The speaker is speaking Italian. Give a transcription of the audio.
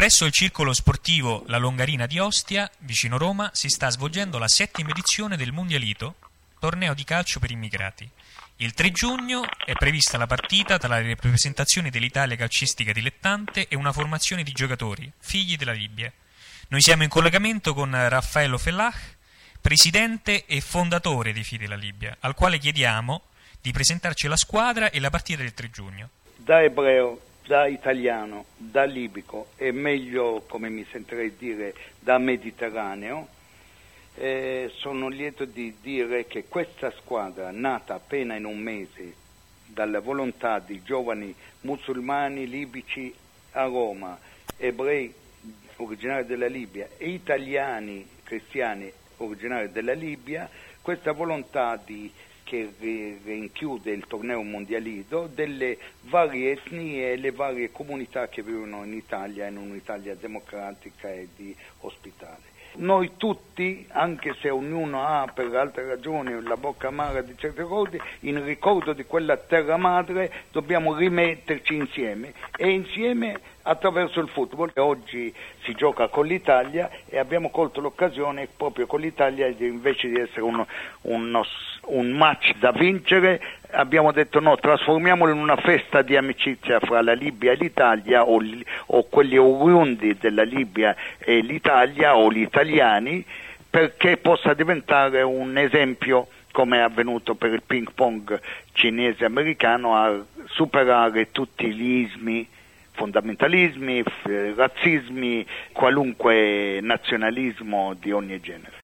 Presso il circolo sportivo La Longarina di Ostia, vicino Roma, si sta svolgendo la 7ª edizione del Mundialito, torneo di calcio per immigrati. Il 3 giugno è prevista la partita tra le rappresentazioni dell'Italia calcistica dilettante e una formazione di giocatori, figli della Libia. Noi siamo in collegamento con Raffaello Fellah, presidente e fondatore dei Figli della Libia, al quale chiediamo di presentarci la squadra e la partita del 3 giugno. Da ebreo, da italiano, da libico e meglio, come mi sentirei dire, da mediterraneo, sono lieto di dire che questa squadra, nata appena in un mese dalla volontà di giovani musulmani libici a Roma, ebrei originari della Libia e italiani cristiani originari della Libia, questa volontà che rinchiude il torneo mondialito delle varie etnie e le varie comunità che vivono in Italia, in un'Italia democratica e di ospitale. Noi tutti, anche se ognuno ha per altre ragioni la bocca amara di certe cose, in ricordo di quella terra madre dobbiamo rimetterci insieme e insieme attraverso il football. Oggi si gioca con l'Italia e abbiamo colto l'occasione proprio con l'Italia, invece di essere un match da vincere, abbiamo detto no, trasformiamolo in una festa di amicizia fra la Libia e l'Italia, o quelli oriundi della Libia e l'Italia, o gli italiani, perché possa diventare un esempio, come è avvenuto per il ping pong cinese-americano, a superare tutti gli ismi, fondamentalismi, razzismi, qualunque nazionalismo di ogni genere.